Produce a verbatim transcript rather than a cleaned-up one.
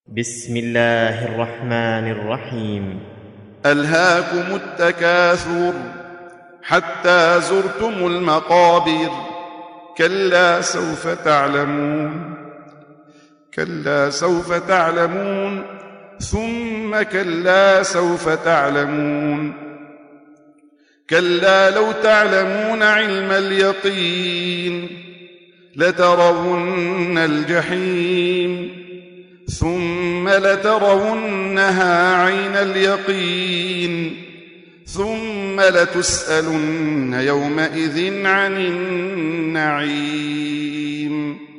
بسم الله الرحمن الرحيم. ألهاكم التكاثر حتى زرتم المقابر كلا سوف تعلمون كلا سوف تعلمون ثم كلا سوف تعلمون كلا لو تعلمون علم اليقين لترون الجحيم ثم لترونها عين اليقين ثم لتسألن يومئذ عن النعيم.